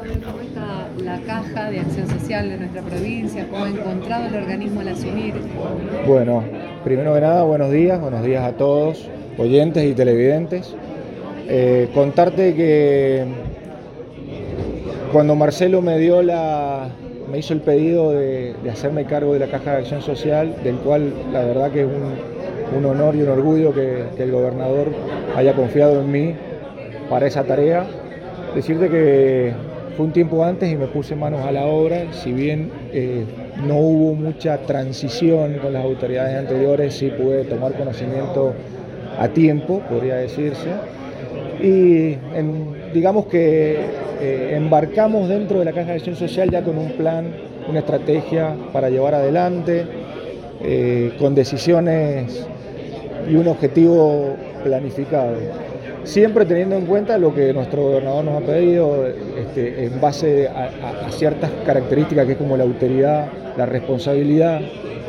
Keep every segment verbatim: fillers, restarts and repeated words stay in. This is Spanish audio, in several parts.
¿Cómo está la caja de acción social de nuestra provincia? ¿Cómo ha encontrado el organismo al asumir? Bueno, primero que nada, buenos días, buenos días a todos, oyentes y televidentes. Eh, contarte que cuando Marcelo me dio la, me hizo el pedido de, de hacerme cargo de la Caja de Acción Social, del cual la verdad que es un, un honor y un orgullo que, que el gobernador haya confiado en mí para esa tarea. Decirte que fue un tiempo antes y me puse manos a la obra, si bien eh, no hubo mucha transición con las autoridades anteriores, sí pude tomar conocimiento a tiempo, podría decirse, y en, digamos que eh, embarcamos dentro de la Caja de Acción Social ya con un plan, una estrategia para llevar adelante, eh, con decisiones y un objetivo planificado. Siempre teniendo en cuenta lo que nuestro gobernador nos ha pedido, este, en base a, a, a ciertas características que es como la autoridad, la responsabilidad.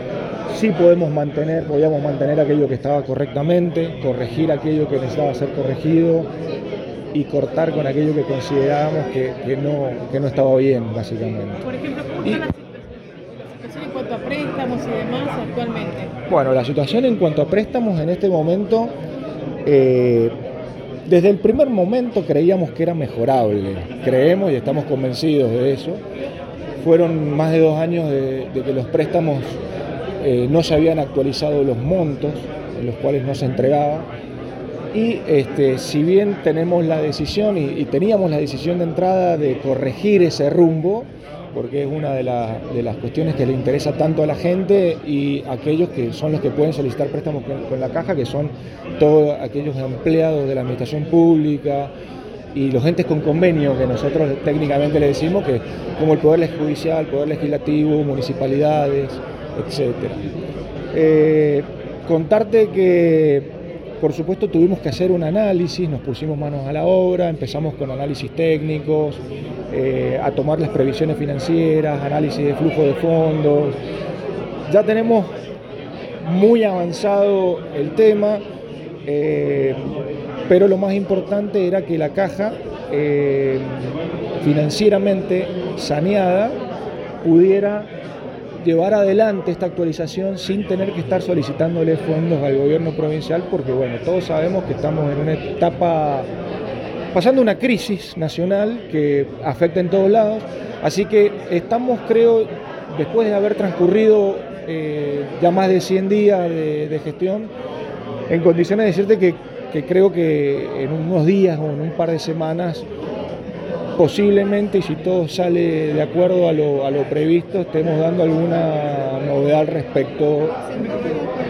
Sí podemos mantener, podíamos mantener aquello que estaba correctamente, corregir aquello que necesitaba ser corregido y cortar con aquello que considerábamos que, que, no, que no estaba bien, básicamente. Por ejemplo, ¿cómo está Y, la situación en cuanto a préstamos y demás actualmente? bueno, la situación en cuanto a préstamos en este momento, eh, desde el primer momento creíamos que era mejorable, creemos y estamos convencidos de eso. Fueron más de dos años de, de que los préstamos eh, no se habían actualizado los montos en los cuales no se entregaba. Y este, si bien tenemos la decisión y, y teníamos la decisión de entrada de corregir ese rumbo, porque es una de, la, de las cuestiones que le interesa tanto a la gente y aquellos que son los que pueden solicitar préstamos con, con la caja, que son todos aquellos empleados de la administración pública y los entes con convenio, que nosotros técnicamente le decimos, que como el Poder Judicial, Poder Legislativo, municipalidades, etcétera. Eh, contarte que por supuesto tuvimos que hacer un análisis, nos pusimos manos a la obra, empezamos con análisis técnicos, eh, a tomar las previsiones financieras, análisis de flujo de fondos. Ya tenemos muy avanzado el tema, eh, pero lo más importante era que la caja, eh, financieramente saneada, pudiera llevar adelante esta actualización sin tener que estar solicitándole fondos al gobierno provincial, porque bueno, todos sabemos que estamos en una etapa, pasando una crisis nacional que afecta en todos lados, así que estamos, creo, después de haber transcurrido eh, ya más de cien días de, de gestión, en condiciones de decirte que, que creo que en unos días o en un par de semanas posiblemente, y si todo sale de acuerdo a lo, a lo previsto, estemos dando alguna novedad al respecto.